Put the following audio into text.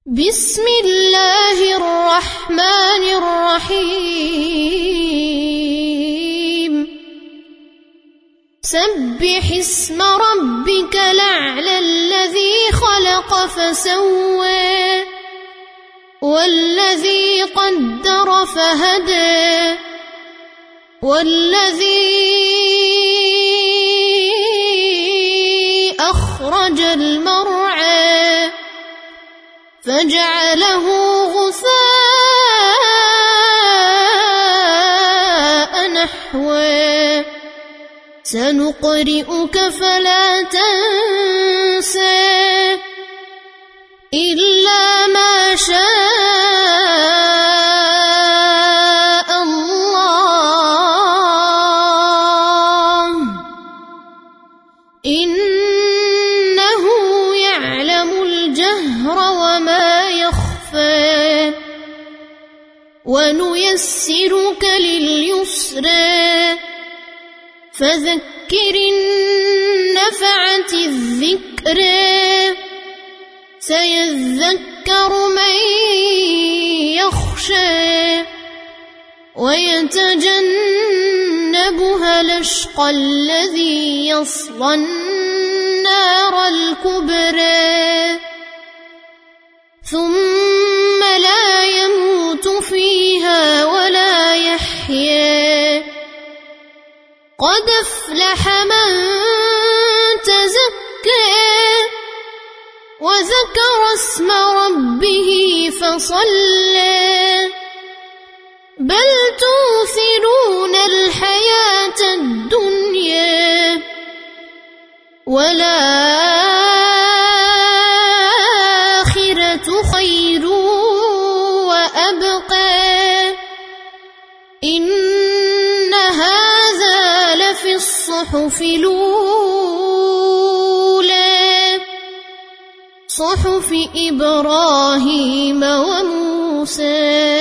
بسم الله الرحمن الرحيم سبح اسم ربك الأعلى الذي خلق فسوى والذي قدر فهدى والذي أخرج المرعى فجعله غثاء نحوا سنقرئك فلا تنسى إلا ما شاء الله إنه يعلم الجهر وما يخفى ونيسرك لليسرى فذكر النفعة الذكرى سيذكر من يخشى ويتجنبها الأشقى الذي يصلى النار الكبرى ثم لا يموت فيها ولا يحيا قد أفلح من تزكى وذكر اسم ربه فصلى بل توثرون الحياة الدنيا والآخرة خير وأبقى إن هذا لفي الصحف الأولى صحف إبراهيم وموسى